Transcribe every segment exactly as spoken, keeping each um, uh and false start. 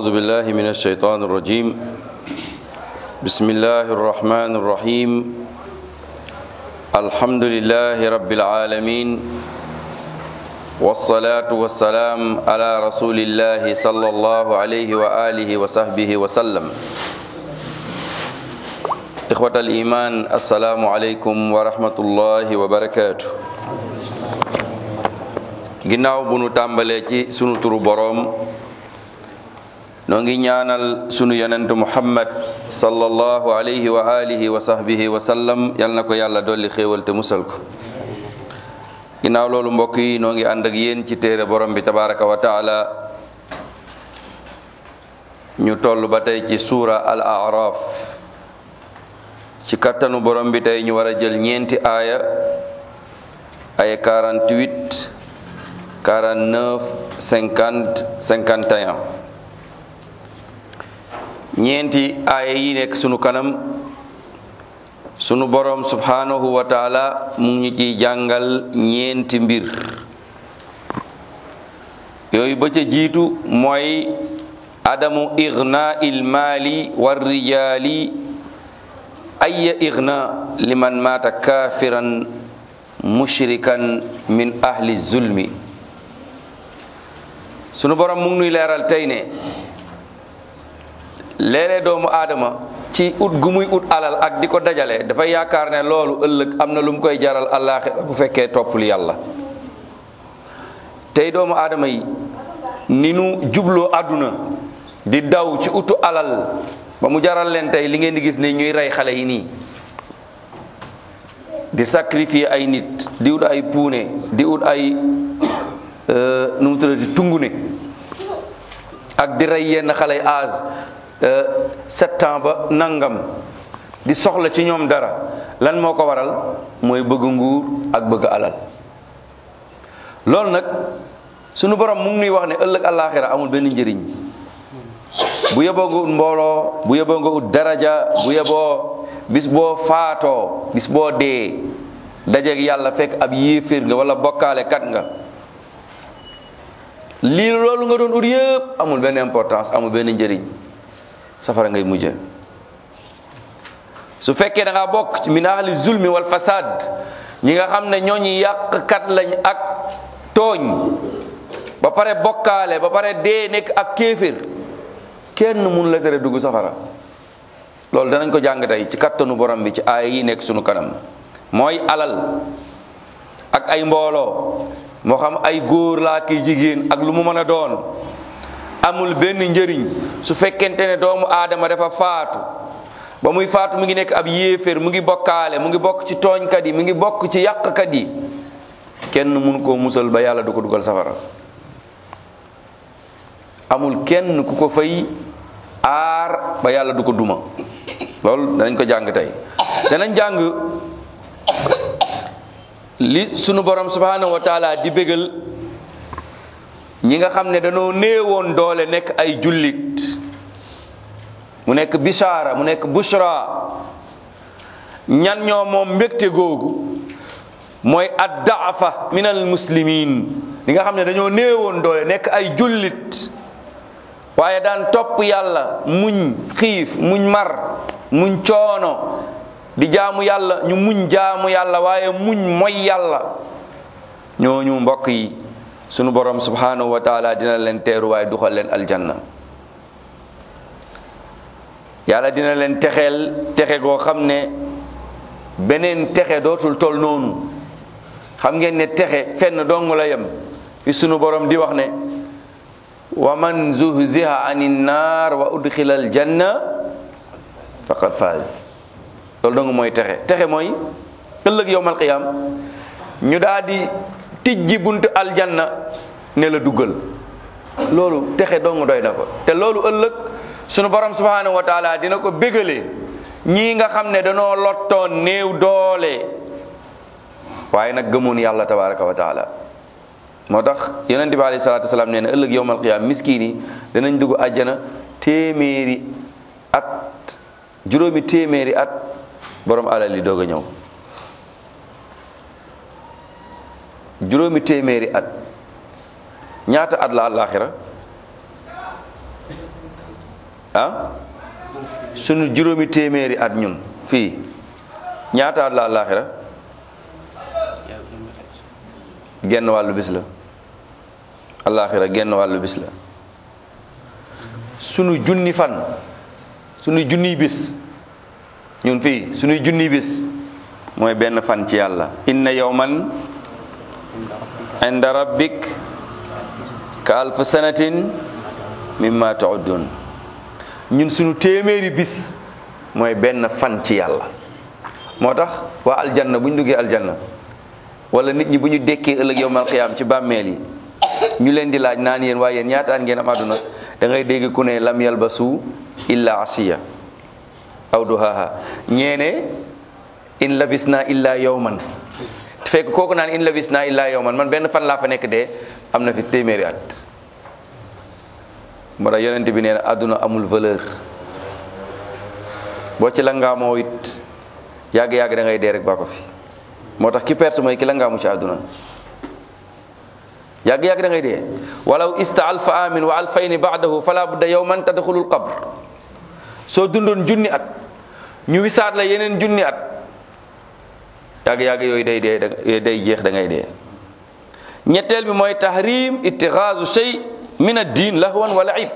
أعوذ بالله من الشيطان الرجيم بسم الله الرحمن الرحيم الحمد لله رب العالمين والصلاة والسلام على رسول الله صلى الله عليه وآله وصحبه وسلم إخوة الإيمان السلام عليكم ورحمة الله وبركاته ginnaaw bu nu tàmbalee ci sunu turu boroom noo ngi ñaanal sunu yonent Muhammad sallallahu alayhi wa alihi wa sahbihi wa sallam yal na ko yàlla dolli xéewal te musal ko ginnaaw loolu mbokk yi noo ngi ànd ak yéen ci téere borom bi tabaraka wa taala ñu toll ba tey ci suura al araf ci kattanu borom bi tey ñu war a jël ñeenti aaya aaya quarante-huit quarante-neuf cinquante cinquante et un ñeenti aaya yi nekk sunu kanam sunu boroom subhanahu wa taala mu ngi ñu ciy jàngal ñeenti mbir yooyu ba ca jiitu mooy adamu igna il maali war rijaali ayya igna liman maata kafiran mushrikan min ahli zulmi sunu borom mu ngi nuy leeral tey ne léeg-léeg doomu aadama ci ut gu muy ut alal ak di ko dajale dafay yaakaar ne loolu ëllëg am na lu mu koy jaral àllaaxira bu fekkee toppul yàlla tey doomu aadama yi ni nu jubloo àdduna di daw ci utu alal ba mu jaral leen tey li ngeen di gis ne ñuy rey xale yi nii di sacrifier ay nit di ut ay puune di ut ay nu mu tuddati tungune ak di rey yenn xale yi âge sept ans ba nangam di soxla ci ñoom dara lan moo ko waral mooy bëgg nguur ak bëgg alal loolu nag sunu borom mu ngi nuy wax ne ëllëg àllaaxira amul benn njëriñ bu yeboo nga ut mbooloo bu yeboo nga ut daraja bu yeboo bis boo faatoo bis boo dee dajeeg yàlla fekk ab yéeféer nga wala bokkaale kat nga lii loolu nga doon ut yëpp amul benn importance amul benn njëriñ safara ngay mujje su fekkee da ngaa bokk min ahli zulmi wal fasad ñi nga xam ne ñooñu yàqkat lañ ak tooñ ba pare bokkaale ba pare dee nekk ak kéeféer kenn mun la tere dugg safara loolu danañ ko jàng tey ci kattanu borom bi ci aaya yi nekk sunu kanam mooy alal ak ay mbooloo moo xam ay góor laa ki jigéen ak lu mu mën a doon amul benn njëriñ su fekkente ne doomu aadama dafa faatu ba muy faatu mu ngi nekk ab yéeféer mu ngi bokkaale mu ngi bokk ci tooñkat yi mu ngi bokk ci yàqkat yi kenn mun koo musal ba yàlla du ko dugal safara amul kenn ku ko fay aar ba yàlla du ko duma loolu danañ ko jàng tey danañ jàng li sunu borom subhanahu wa taala di bégal ñi nga xam ne dañoo néewoon doole nekk ay jullit mu nekk bishaara mu nekk bushra ñan ñoo moom mbégte googu mooy ad-da'fa min al muslimin ñi nga xam ne dañoo néewoon doole nekk ay jullit waaye daan topp yàlla muñ xiif muñ mar muñ coono di jaamu yàlla ñu muñ jaamu yàlla waaye muñ mooy yàlla ñooñu mbokk yi sunu borom subhanahu wa taala dina leen teeru waaye duxal leen aljanna yàlla dina leen texeel texe goo xam ne beneen texe dootul tol noonu xam ngeen ne texe fenn dong la yem fi sunu borom di wax ne wa man zuhziha anin naar wa udxila aljanna faqad faaz loolu dong mooy texe texe mooy ëllëg yowmal qiyaam ñu daal di tijji buntu aljanna ne la duggal loolu texe dong doy na ko te loolu ëllëg sunu borom subhanahu wa taala dina ko bégalee ñii nga xam ne danoo lottoon néew doole waaye nag gëmoon yàlla tabaraka wa taala moo tax yonent bi alayhi salaatu wasalaam nee na ëllëg yowmal qiyaam miskiin yi danañ dugg àjjana téeméeri at juróomi téeméeri at borom alal yi doog a ñëw juróomi téeméeri at ñaata at la àllaaxira ah sunu juróomi téeméeri at ñun fii ñaata at la àllaaxira genn wàllu bis la àllaaxira genn wàllu bis la sunu junni fan sunu junniy bis ñun fii sunuy junniy bis mooy benn fan ci yàlla inna yawman inda rabbik ka alf sanatin mimma ta'uddun ñun sunu téeméeri bis mooy benn fan ci yàlla moo tax waa aljanna bu ñu duggee aljanna wala nit ñi bu ñu dekkee ëllëg yawmal qiyaam ci bàmmeel yi ñu leen di laaj naan yéen waaye yéen ñaata at ngeen am àdduna da ngay dégg ku ne lam yalbasu illa asiya aw duhaha ñeene in labisna illa yawman fekk kooku naan in labisna illa yawman man benn fan laa fa nekk de am na fi téeméeri at moo tax yonent bi nee na àdduna amul valeur boo ci la ngaamoo it yàgg-yàgg da ngay dee rek baa ko fi moo tax ki perte mooy ki la ngaamu ci àdduna yàgg-yàgg da ngay dee walaw ista alfa amin wa alfayni baadahu fala budda yawman tadxulul qabr soo dundoon junni at ñu wisaat la yeneen junni at yàgg-yàgg yooyu day dee day jeex da ngay dee ñetteel bi mooy tahrim ittixaasu shay min ad-diin lahwan wa la'ib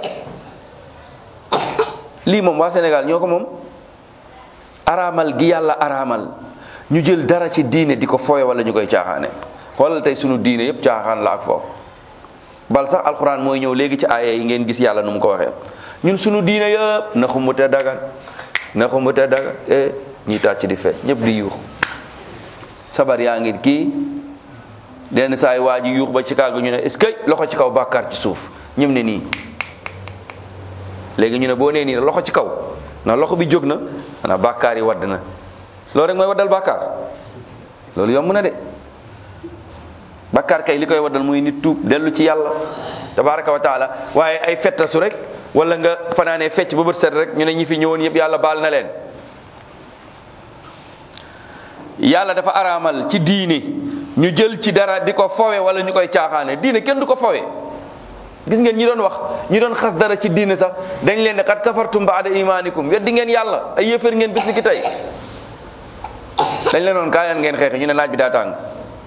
lii moom waa Sénégal ñoo ko moom araamal gi yàlla araamal ñu jël dara ci diine di ko fooye wala ñu koy caaxaane xoolal tey sunu diine yépp caaxaan la ak foo bal sax alxuraan mooy ñëw léegi ci aaya yi ngeen gis yàlla nu mu ko waxee ñun sunu diine yëpp na xumbute dagan na xumbute dagan eh ñii tàcc di fe ñëpp di yuux sabar yaa ngi kii denn saay waa ji yuux ba ci kàgg ñu ne est-ce que loxo ci kaw bàkkaar ci suuf ñëm ne nii léegi ñu ne boo nee nii loxo ci kaw na loxo bi jóg na xanaa bàkkaar yi wadd na loolu rek mooy waddal bàkkaar loolu yomb na de bàkkaar kay li koy waddal muy nit tuub dellu ci yàlla tabaraka wa taala waaye ay fettasu rek wala nga fanaanee fecc ba bët set rek ñu ne ñi fi ñëwoon yëpp yàlla baal na leen yàlla dafa araamal ci diine ñu jël ci dara di ko fowe wala ñu koy caaxaane diine kenn du ko fowe gis ngeen ñi doon wax ñi doon xas dara ci diine sax dañ leen ne qad kafartum ba'da imanikum weddi ngeen yàlla ay yéefar ngeen bis ni ki tey dañ leen noon kaa leen ngeen xeexe ñu ne naaj bi daa tàng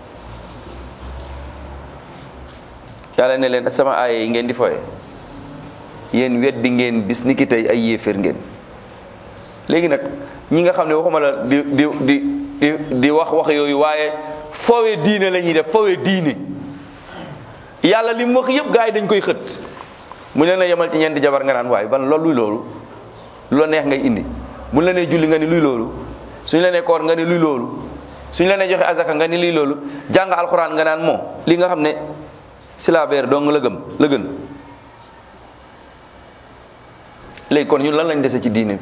yàlla ne leen sama aaya yi ngeen di fowe yéen weddi ngeen bis ni ki tey ay yéefar ngeen léegi nag ñi nga xam ne waxuma la di di di di di wax wax yooyu waaye fowe diine la ñuy def fowe diine yàlla li mu wax yëpp gars yi dañ koy xët mu leen a yemal ci ñeenti jabar nga naan waaye ban loolu luy loolu lu la neex ngay indi bu la nee julli nga ni luy loolu suñu la nee koor nga ni luy loolu suñu la nee joxe azaka nga ni luy loolu jàng alxuraan nga naan moo li nga xam ne silabeer dong la gëm la gën léegi kon ñun lan lañ dese ci diine bi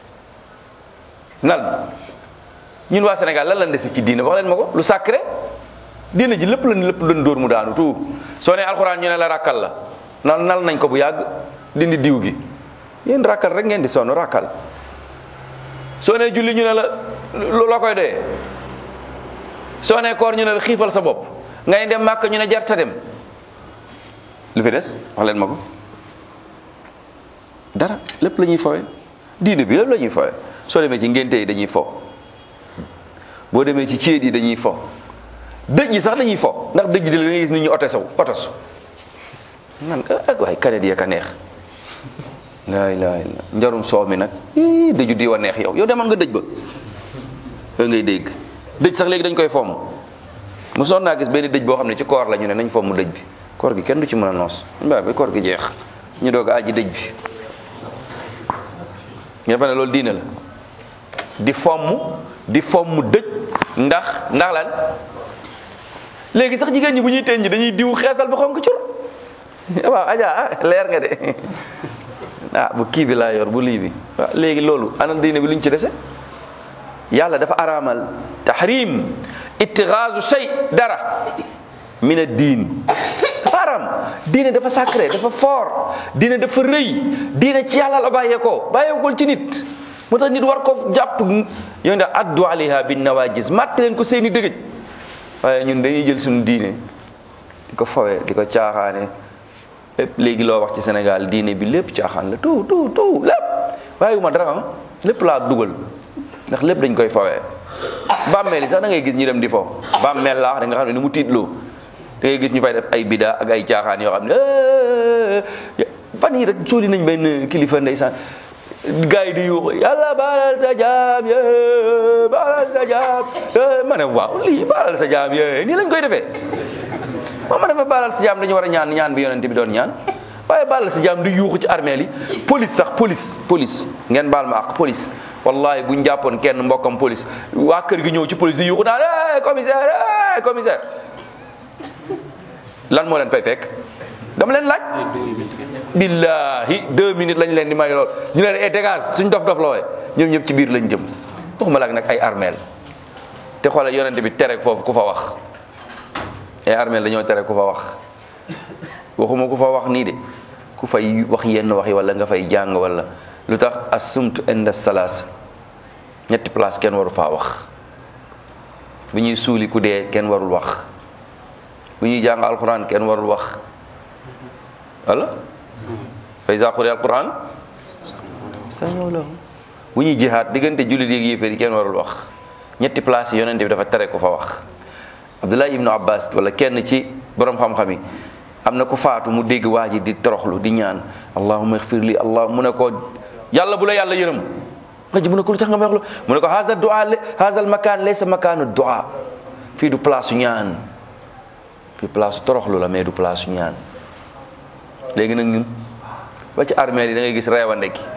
nan ñun waa Sénégal lan lañ dese ci diine wax leen ma ko lu sacré diine ji lépp lañ lépp lañ dóor mu daanu tout soo nee alxuraan ñu ne la rakkal la nal nal nañ ko bu yàgg dindi diw gi yéen rakkal rek ngeen di sonn rakkal soo nee julli ñu ne la loo koy doyee soo nee koor ñu ne la xiifal sa bopp ngay dem màkk ñu ne jarta dem lu fi des wax leen ma ko dara lépp la ñuy fowe diine bi lépp la ñuy fowe soo demee ci ngénte yi dañuy fo boo demee ci céet yi dañuy fo dëj yi sax dañuy fo ndax dëj di la nga gis nit ñi ote saw otos nan ak waay kanet yee ka neex laa ilaaha illa njarum soow mi nag ii dëju di wa neex yow yow demal nga dëj ba yooyu ngay dégg dëj sax léegi dañ koy fomm mu soon naa gis benn dëj boo xam ne ci koor la ñu ne nañ fomm dëj bi koor gi kenn du ci mën a noos mbaa ba koor gi jeex ñu doog a aji dëj bi nga fa ne loolu diine la di fomm di fomm dëj ndax ndax lan léegi sax jigéen ñi bu ñuy teñ ñi dañuy diw xeesal ba xonk cur waaw aja ah leer nga de ah bu kii bi laa yor bu lii bi waaw léegi loolu ana diine bi lu ñu ci dese yàlla dafa araamal tahrim ittigaasu shay dara min ad-diin dafa araam diine dafa sacré dafa fort diine dafa rëy diine ci yàlla la bàyyeekoo bàyyeekoo ci nit moo tax nit war ko jàpp yow da addu alayha bin nawajis matt leen ko seeni dëgëj waaye ñun dañuy jël suñu diine di ko fawee di ko caaxaane lépp léegi loo wax ci Sénégal diine bi lépp caaxaan la tout tout tout lépp bàyyiwuma dara ah lépp laa dugal ndax lépp dañ koy fawee bàmmeel yi sax da ngay gis ñu dem di fo bàmmeel laa da nga xam ne ni mu tiitloo da ngay gis ñu fay def ay bida ak ay caaxaan yoo xam ne fan yi rek sóoli nañ benn kilifa ndeysaan gars yi di yuuxu yàlla baalal sa jaam yee baalal sa jaam ma ne waaw lii baalal sa jaam yee nii lañ koy defee ma ma dafa baalal sa jaam dañu war a ñaan ñaan bi yonent bi doon ñaan waaye baalal sa jaam di yuuxu ci armeel yi police sax police police ngeen baal ma ak police wallahi buñ jàppoon kenn mbokkam police waa kër gi ñëw ci police di yuuxu naan eh commissaire eh commissaire lan moo leen fay fekk dama leen laaj billahi deux minutes lañ leen di may lool ñu leen e dégage suñ dof dof la wooye ñoom ñëpp ci biir lañ jëm waxuma laak nag ay armeel te xoolal yonent bi tere foofu ku fa wax ay armeel dañoo tere ku fa wax waxuma ku fa wax nii de ku fay wax yenn wax yi wala nga fay jàng wala lu tax assumtu inda salaas ñetti place kenn waru faa wax bu ñuy suuli ku dee kenn warul wax bu ñuy jàng alquran kenn warul wax wala fa iza quriya alquran stami'u lahu bu ñuy jihaad diggante jullit yi yéeféer yi kenn warul wax ñetti place yi yonente bi dafa tere ku fa wax Abdullah ibnu Abbas wala kenn ci borom xam-xam yi am na ku faatu mu dégg waa ji di toroxlu di ñaan allahumma ighfir li allah mu ne ko yàlla bu la yàlla yërëm nga ji mu ne ko lu tax nga may wax lu mu ne ko haza du'a haza al makan laysa makanu du'a fii du place ñaan fii place toroxlu la mais du place ñaan léegi nag ñun ba ci armeel yi da ngay gis reewande gi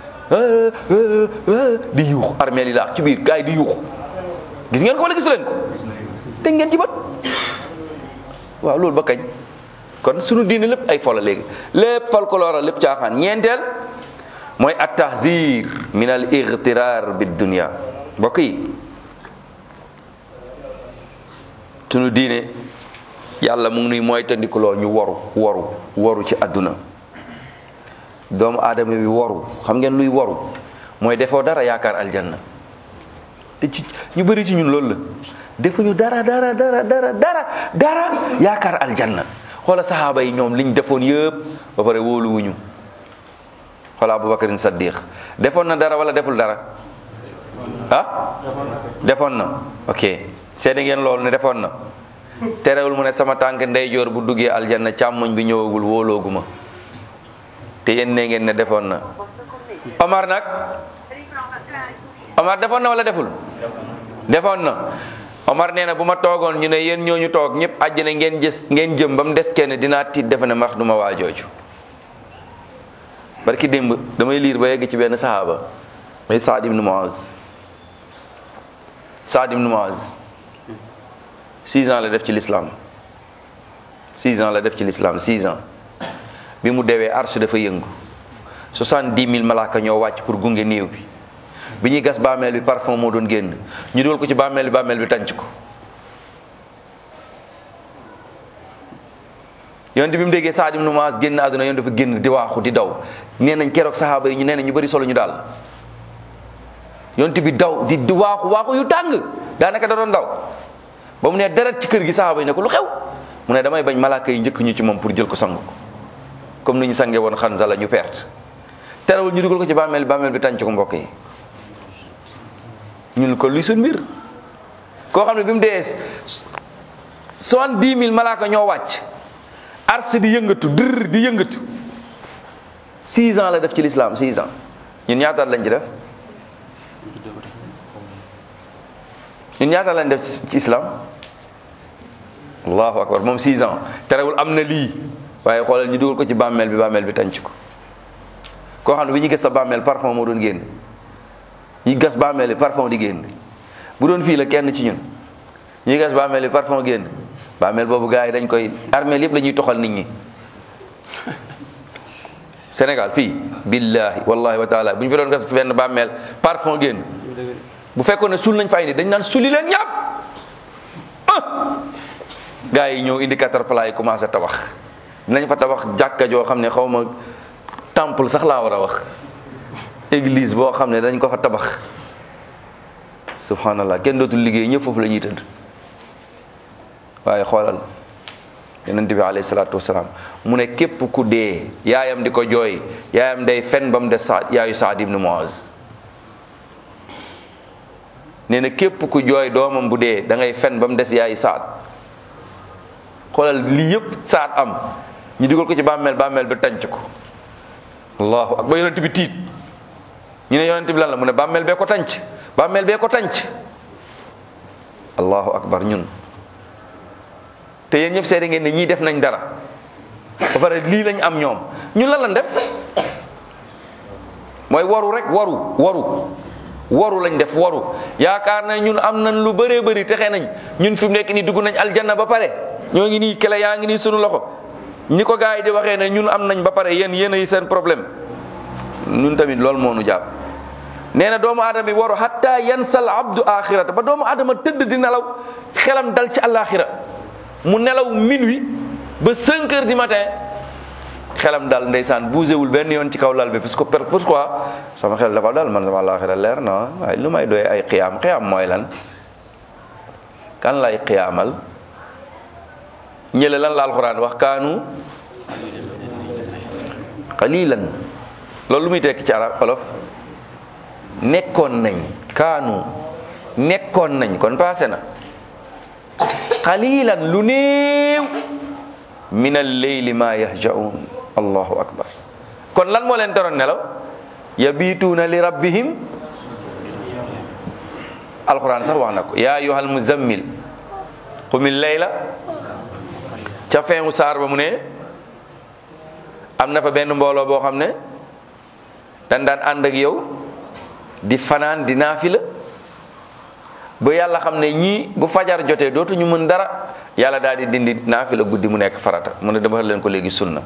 di yuux armeel yi laax ci biir gars yi di yuux gis ngeen ko wala gis leen ko te ngeen ci bët waaw loolu ba kañ kon sunu diine lépp ay fola léegi lépp folklore lépp caaxaan ñeenteel mooy at tahzir min al igtirar bid dunya mbokk yi sunu diine yàlla mu ngi nuy mooy tandikuloo ñu waru waru waru ci àdduna doomu aadama bi waru xam ngeen luy waru mooy defoo dara yaakaar aljanna te ci ñu bëri ci ñun loolu la defuñu dara dara dara dara dara dara yaakaar aljanna xoola saxaaba yi ñoom liñ defoon yëpp ba pare wóoluwuñu xoola Abubakarin Saddiq defoon na dara wala deful dara ah defoon na ok seede ngeen loolu ne defoon na terewul mu ne sama tànk ndeyjoor bu duggee aljanna càmmoñ bi ñëwagul wóolooguma te yéen ne ngeen ne defoon na Omar nag Omar defoon na wala deful defoon na Omar nee na bu ma toogoon ñu ne yéen ñooñu toog ñëpp àjjana ngeen gis ngeen jëm ba mu des kenn dinaa tiit defe ne max duma waa jooju barki démb damay liir ba yegg ci benn sahaaba may Saad ibn Muaz Saad ibn Muaz six ans la def ci l'islam six ans la def ci l'islam six ans bi mu dewee arsh dafa yëngu soixante-dix mille malaaka ñoo wàcc pour gunge néew bi bi ñuy gas bàmmeel bi parfum moo doon génn ñu dugal ko ci bàmmeel bi bàmmeel bi tànc ko yonent bi mu déggee Saad ibn Muaz génn àdduna yoon dafa génn di waaxu di daw nee nañ keroog saxaaba yi ñu nee nañ ñu bëri solo ñu daal yonent bi daw di di waaxu waaxu yu tàng daanaka da doon daw ba mu ne deret ci kër gi saxaaba yi ne ko lu xew mu ne damay bañ malaaka yi njëkk ñu ci moom pour jël ko sang ko comme ni ñu sange woon Xanzala ñu perte terewul ñu dugal ko ci bàmmeel bàmmeel bi tànc ko mbokk yi ñun ko luy suñ mbir koo xam ne bi mu dee soixante-dix mille malaaka ñoo wàcc ars di yëngatu dër di yëngatu six ans la def ci l'islam six ans ñun ñaataat lañ ci def ñun ñaataat lañ def ci islam allahu akbar moom six ans terewul am na lii waaye xoolal ñu dugal ko ci bàmmeel bi bàmmeel bi tànc ko koo xam ne bi ñu gas sa bàmmeel parfum moo doon génn ñi gas bàmmeel bi parfum di génn bu doon fii la kenn ci ñun ñi gas bàmmeel bi parfum génn bàmmeel boobu gars yi dañ koy armeel yëpp la ñuy toxal nit ñi Sénégal fii billahi wallahi wa taala bu ñu fi doon gas benn bàmmeel parfum génn bu fekkoon ne sul nañ fay ni dañ naan suli leen ñàpp ah gars yi ñëw indi caterpillar yi commencé tabax dinañ fa tabax jàkka joo xam ne xaw ma temple sax laa war a wax église boo xam ne dañ ko fa tabax subhanallah kenn dootul liggéey ñëpp foofu la ñuy tëdd waaye xoolal yonent bi alayhi salaatu wasalaam mu ne képp ku dee yaayam di ko jooy yaayam day fen ba mu des Saad yaayu Saad ibn Muaz nee na képp ku jooy doomam bu dee da ngay fen ba mu des yaayu Saad xoolal lii yëpp Saad am ñu dugal ko ci bàmmeel bàmmeel ba tànc ko allahu akbar yonent bi tiit ñu ne yonent bi lan la mu ne bàmmeel bee ko tànc bàmmeel bee ko tànc allahu akbar ñun te yéen ñëpp seede ngeen ne ñii def nañ dara ba pare lii lañ am ñoom ñun lan lañ def mooy waru rek waru waru waru lañ def waru yaakaar na ñun am nañ lu bëree bëri texe nañ ñun fi mu nekk nii dugg nañ aljanna ba pare ñoo ngi nii kele yaa ngi nii sunu loxo ñi ko gars yi di waxee ne ñun am nañ ba pare yéen yéen ay seen problème ñun tamit loolu moo nu jàpp. nee na doomu aadama bi waru hatta yansal abdu axirata ba doomu aadama tëdd di nelaw xelam dal ci àllaaxira mu nelaw minuit ba cinq heures du matin xelam dal ndeysaan bougé wul benn yoon ci kaw lal bi parce que pourquoi sama xel dafa dal man sama àllaaxira leer na waaye lu may doy ay xiyaam xiyaam mooy lan kan lay xiyaamal ñële lan la alxuraan wax kaanu qalilan loolu lu muy tekki ci arab olof nekkoon nañ kaanu nekkoon nañ kon passé na qalilan lu néew min al-layli ma yahja'un allahu akbar kon lan moo leen teroon nelaw yabituuna li rabbihim alquran sax wax na ko ya ayyuhal muzammil qumil layla ca feewu saar ba mu ne am na fa benn mbooloo boo xam ne dañ daan ànd ak yow di fanaan di naafila ba yàlla xam ne ñii bu fajar jotee dootuñu mën dara yàlla daal di dindi naafila guddi mu nekk farata mu ne dama leen ko léegi sunna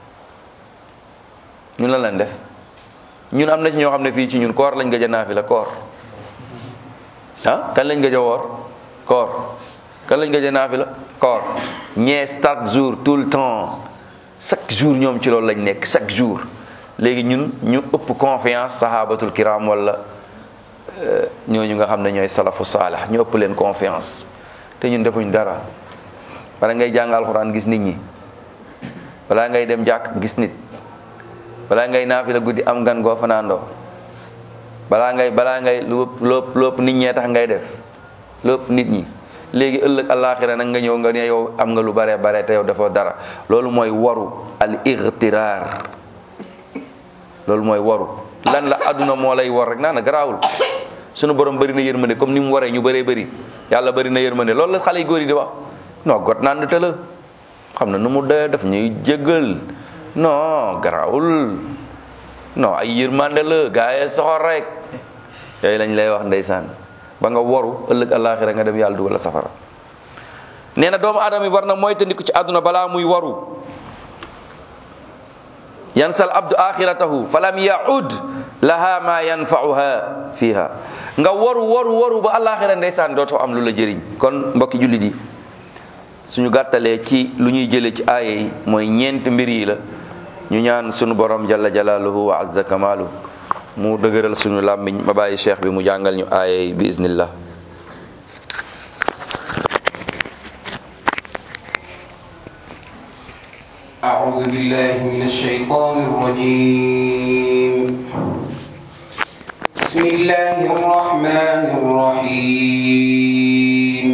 ñun la leen def ñun am na ci ñoo xam ne fii ci ñun koor lañ gëj a naafila koor ah kan lañ gëj a woor koor kan lañ gëj a naafila koor ñee chaque jour tout le temps chaque jour ñoom ci loolu lañ nekk chaque jour léegi ñun ñu ëpp confiance sahabatul kiram wala ñooñu nga xam ne ñooy salafu saalih ñu ëpp leen confiance te ñun defuñ dara bala ngay jàng alxuraan gis nit ñi balaa ngay dem jàkk gis nit balaa ngay naafila guddi am gan goo fanaandoo balaa ngay balaa ngay lépp lépp lépp nit ñee tax ngay def lépp nit ñi léegi ëllëg àllaaxira nag nga ñëw nga ne yow am nga lu bare bare te yow defoo dara loolu mooy waru al igtiraar loolu mooy waru lan la adduna moo lay war rek naa na garaawul sunu borom bëri na yërmande comme ni mu waree ñu bëree bëri yàlla bëri na yërmande loolu la xale yu góor yi di wax non got naan te la xam na nu mu dee daf ñuy jéggal non garaawul non ay yërmande la gaa yi soxor rek yooyu lañ lay wax ndeysaan ba nga waru ëllëg àllaaxira nga dem yàlla dugal la safara nee na doomu aadama yi war na moytandiku ci àdduna balaa muy waru yansal abdu axiratahu falam yaud laha ma yanfauha fiha nga waru waru waru ba àllaaxira ndeysaan dootoo am lu la jëriñ kon mbokki jullit yi suñu gàttalee ci lu ñuy jëlee ci aaya yi mooy ñeent mbir yi la ñu ñaan suñu borom jalla jalaaluhu wa azza kamaalu mu dëgëral suñu làmmiñ ma bàyyi cheikh bi mu jàngal ñu aaya yi bi iznillah أعوذ بالله من الشيطان الرجيم بسم الله الرحمن الرحيم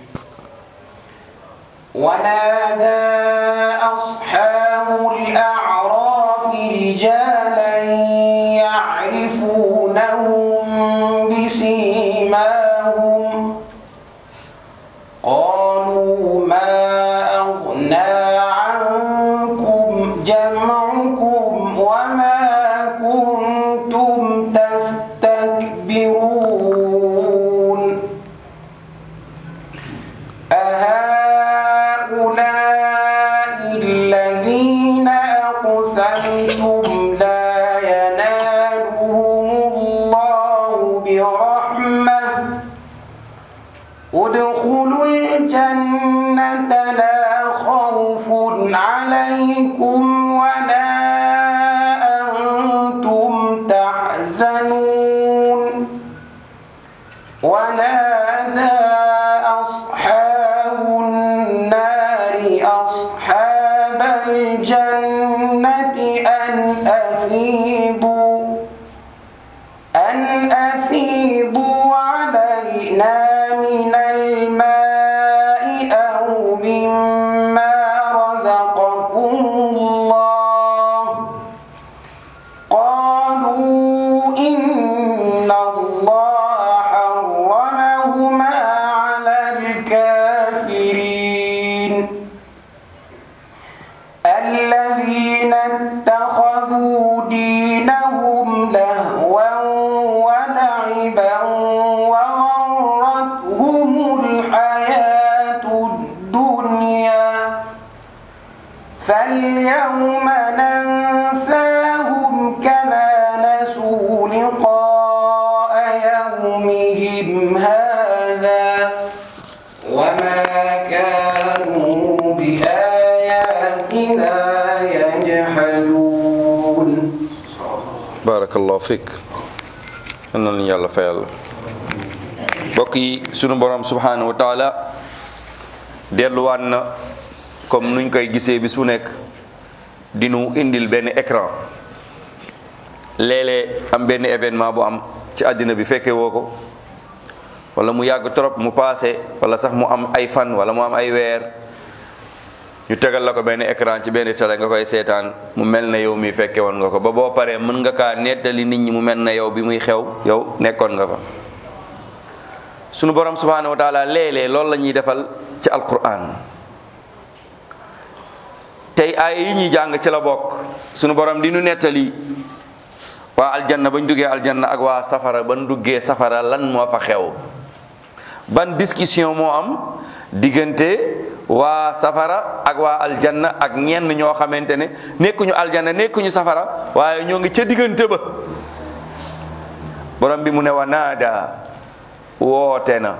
ونادى أصحاب الأعراف رجالا يعرفونهم بسيماهم قالوا ما أغنى جمعكم وما كنتم تستكبرون أهؤلاء الذين أقسمتم لا ينالهم الله برحمة ادخلوا الجنة لا خوف عليكم ولا أنتم تحزنون ونادى أصحاب النار أصحاب قالوا إن الله حرمهما على الكافرين الذين اتخذوا دينهم لهوا ولعبا وغرتهم الحياة الدنيا فاليوم ننساهم كما نسوا لقاء يومهم هذا وما كانوا بآياتنا يجحدون. بارك الله فيك. أنا يلا فعل. بقي سunu borom subhanahu wa taala delluwaat na comme nuñ koy gisee bis bu nekk dinu indil benn écran léeg-léeg am benn événement bu am ci àddina bi fekke woo ko wala mu yàgg trop mu passé wala sax mu am ay fan wala mu am ay weer ñu tegal la ko benn écran ci benn télé nga koy seetaan mu mel na yow mi fekke woon nga ko ba boo paree mën nga kaa nettali nit ñi mu mel na yow bi muy xew yow nekkoon nga fa. sunu borom subhanahu wa taala léeg-léeg loolu la ñuy defal ci alquran tey ay yi ñuy jàng ci la bokk sunu borom di nu nettali waa aljanna bañ duggee aljanna ak waa safara bañ duggee safara lan moo fa xew ban discussion moo am diggante waa safara ak waa aljanna ak ñenn ñoo xamante ne nekkuñu aljanna nekkuñu safara waaye ñoo ngi ca diggante ba. borom bi mu ne wa naada woote na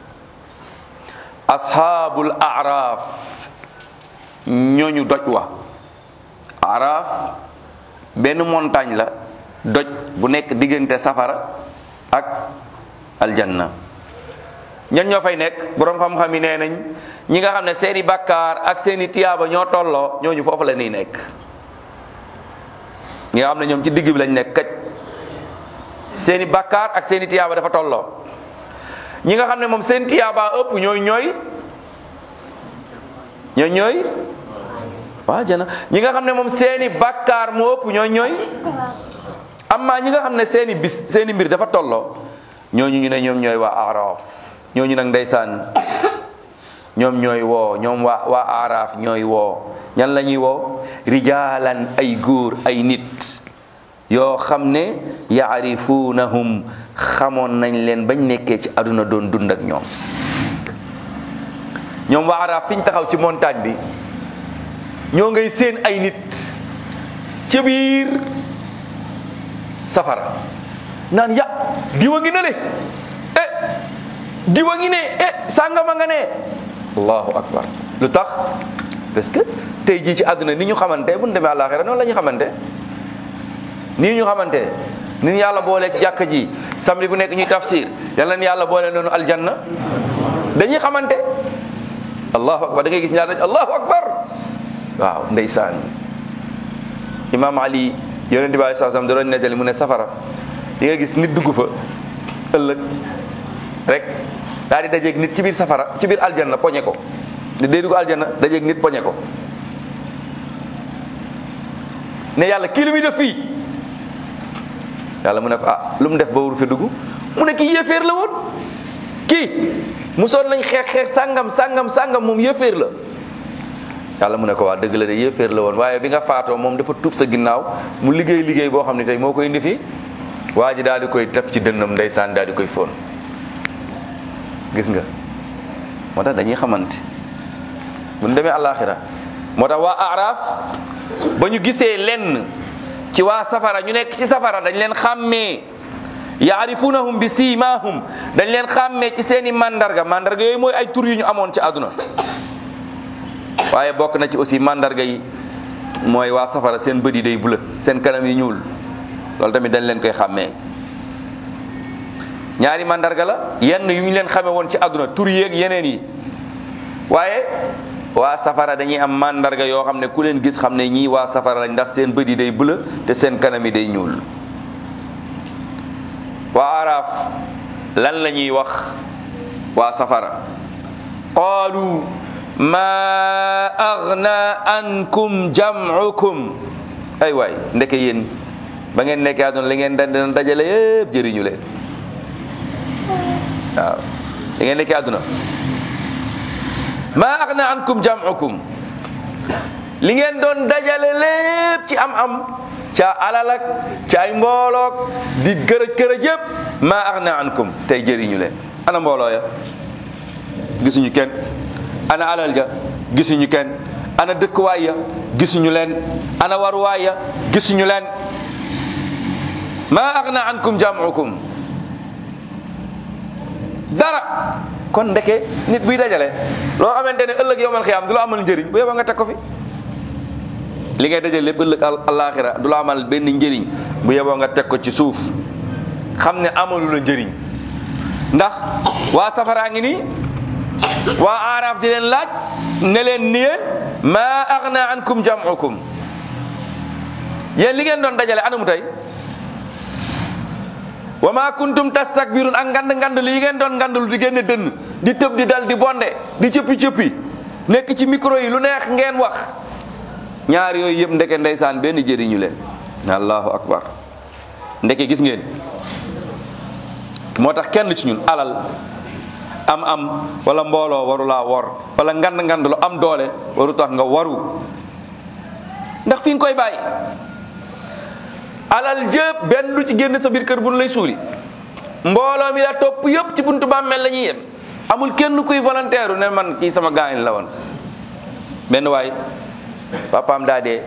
ashaabul a'raaf ñooñu doj wa araaf benn montagne la doj bu nekk diggante safara ak aljanna. ñan ñoo fay nekk boroom xam-xam yi nee nañ ñi nga xam ne seeni bakkaar ak seeni tiyaaba ñoo tolloo ñooñu foofu la ñuy nekk. ñi nga xam ne ñoom ci digg bi lañ nekk kaj seeni bakkaar ak seeni tiyaaba dafa tolloo. ñi nga xam ne moom seen tiyaaba ëpp ñooy ñooy ñooy ñooy waa jana ñi nga xam ne moom seeni bakkaar moo ëpp ñooy ñooy amma ñi nga xam ne seeni bis seeni mbir dafa tolloo ñooñu ñu ne ñoom ñooy waa Araaf ñooñu nag ndeysaan ñoom ñooy woo ñoom waa waa Araaf ñooy woo ñan la ñuy woo rijaalan ay góor ay nit yoo xam ne yaarifunahum xamoon nañ leen bañ nekkee ci àdduna doon dund ak ñoom. ñoom waa Araaf fi ñu taxaw ci montagne bi ñoo ngay seen ay nit ci biir safara naan ya diwa ngi ne le eh diwa ngi ne eh sàngama nga ne allahu akbar. lu tax parce que tey jii ci àdduna ni ñu xamante bu ñu demee àllaaxira noonu la ñu xamante nii ñu xamante ni ñu yàlla boole ci jàkka ji samedi bu nekk ñuy tafsir yàlla na yàlla boole noonu aljanna dañuy xamante allahu akbar da ngay gis ñaar dañ allahu akbar waaw ndeysaan. imam ali yonente bi sallallahu alayhi wasallam da doon nettali mu ne safara di nga gis nit dugg fa ëllëg rek daal di dajeeg nit ci biir safara ci biir aljanna poñe ko di day dugg aljanna dajeeg nit poñe ko ne yàlla kii lu muy def fii yàlla mu ne ko ah lu mu def ba wuru fi dugg mu ne kii yéeféer la woon kii musoon nañ xeex xeex sàngam sàngam sàngam moom yéeféer la yàlla mu ne ko waa dëgg la de yéeféer la woon waaye bi nga faatoo moom dafa tuub sa ginnaaw mu liggéey liggéey boo xam ne tey moo koy indi fi waa ji daal di koy def ci dënnam ndeysaan daal di koy fóon gis nga moo tax dañuy xamante bu ñu demee àllaaxira moo tax waa Araaf ba ñu gisee lenn ci waa safara ñu nekk ci safara dañ leen xàmmee yaarifunahum bi siimaahum dañ leen xàmmee ci seeni mandarga mandarga yooyu mooy ay tur yu ñu amoon ci àdduna waaye bokk na ci aussi mandarga yi mooy waa safara seen bët yi day bleu seen kanam yi ñuul loolu tamit dañ leen koy xàmmee ñaari mandarga la yenn yu ñu leen xame woon ci àdduna tur yeeg yeneen yi waaye waa safara dañuy am mandarga yoo xam ne ku leen gis xam ne ñii waa safara lañ ndax seen bët yi day bleu te seen kanam yi day ñuul. waa Araaf lan la ñuy wax waa safara qaalu ma aghna ankum jam'ukum ay waay ndeke yéen ba ngeen nekkee àdduna li ngeen doon dajale yëpp jëriñu leen waaw li ngeen nekkee àdduna maa aghna ankum jam'ukum li ngeen doon dajale lépp ci am-am ca alal ak ca ay mbooloog di gërëj gërëj yëpp maa aghna ankum tey jëriñu leen. ana mbooloo ya gisuñu kenn, ana alal ja gisuñu kenn, ana dëkkuwaay ya gisuñu leen, ana waruwaay ya gisuñu leen. maa aghna ankum jam'ukum dara. kon ndeke nit buy dajale loo xamante ne ëllëg yowmal xiyaam du la amal njëriñ bu yeboo nga teg ko fi. li ngay dajale lépp ëllëg alaaxira du la amal benn njëriñ bu yeboo nga teg ko ci suuf xam ne amalu la njëriñ. ndax waa safaraa ngi nii waa aaraaf di leen laaj ne leen ni yéen maa aghna ankum jam'ukum yéen li ngeen doon dajale anamu tey. wa ma kuntum tastakbirun ak ngand ngand li ngeen doon ngandlu di génne dënn di tëb di dal di bonde di cëppi cëppi nekk ci micro yi lu neex ngeen wax ñaar yooyu yëpp ndeke ndeysaan benn jëriñu leen. allahu akbar. ndeke gis ngeen moo tax kenn ci ñun alal am am wala mbooloo waru laa wor wala ngand ngand lu am doole waru tax nga waru ndax fi nga koy bàyyi. alal jëpp benn du ci génn sa biir kër bu nu lay suuli mbooloo mi la topp yëpp ci buntu bàmmeel la ñuy yem amul kenn kuy volontaire ne man kii sama gaañ la woon. benn waay papaam daa dee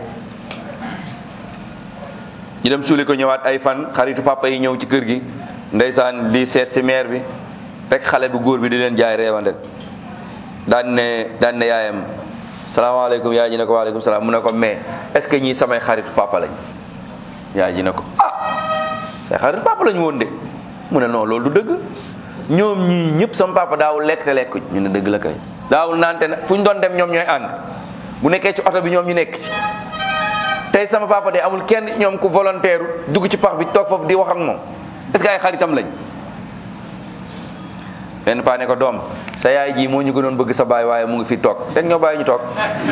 ñu dem suuli ko ñëwaat ay fan xaritu papa yi ñëw ci kër gi ndeysaan di seet si mère bi rek xale bu góor bi di leen jaay reewande daan ne daan ne yaayam salaamaaleykum yaay ji ne ko waaleykum salaam mu ne ko mais est-ce que ñii samay xaritu papa lañ. yaay ji ne ko ah say xarit papa lañu woon de mu ne non loolu du dëgg ñoom ñii ñëpp sama papa daawul lekk te lekkuñ ñu ne dëgg la kay daawul naan te fu ñu doon dem ñoom ñooy ànd bu nekkee ci oto bi ñoom ñu nekk ci tey sama papa de amul kenn ñoom ku volontaire dugg ci pax bi toog foofu di wax ak moom est-ce que ay xaritam lañ. benn paa ne ko doom sa yaay ji moo ñu gënoon bëgg sa baay waaye mu ngi fi toog te ñoo bàyyi ñu toog.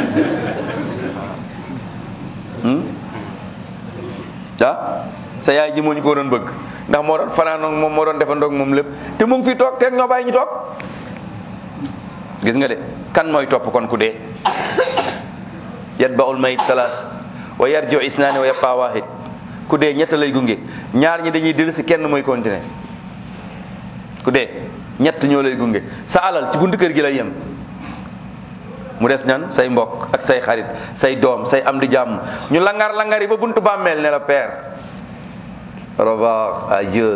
ah sa yaay ji moo ñu ko doon bëgg ndax moo doon fanaan ak moom moo doon defandoo ak moom lépp te mu ngi fi toog te ñoo bàyyi ñu toog. gis nga de kan mooy topp kon ku dee. yatba'ul mayit salaas wa yarji'u isnaani wa yabqa waahid ku dee ñett lay gunge ñaar ñi dañuy dellu si kenn mooy continuer. ku dee ñett ñoo lay gunge sa alal ci buntu kër gi lay yem mu des ñan say mbokk ak say xarit say doom say am di jàmm ñu langar langari ba buntu bàmmeel ne la père au revoir adieu.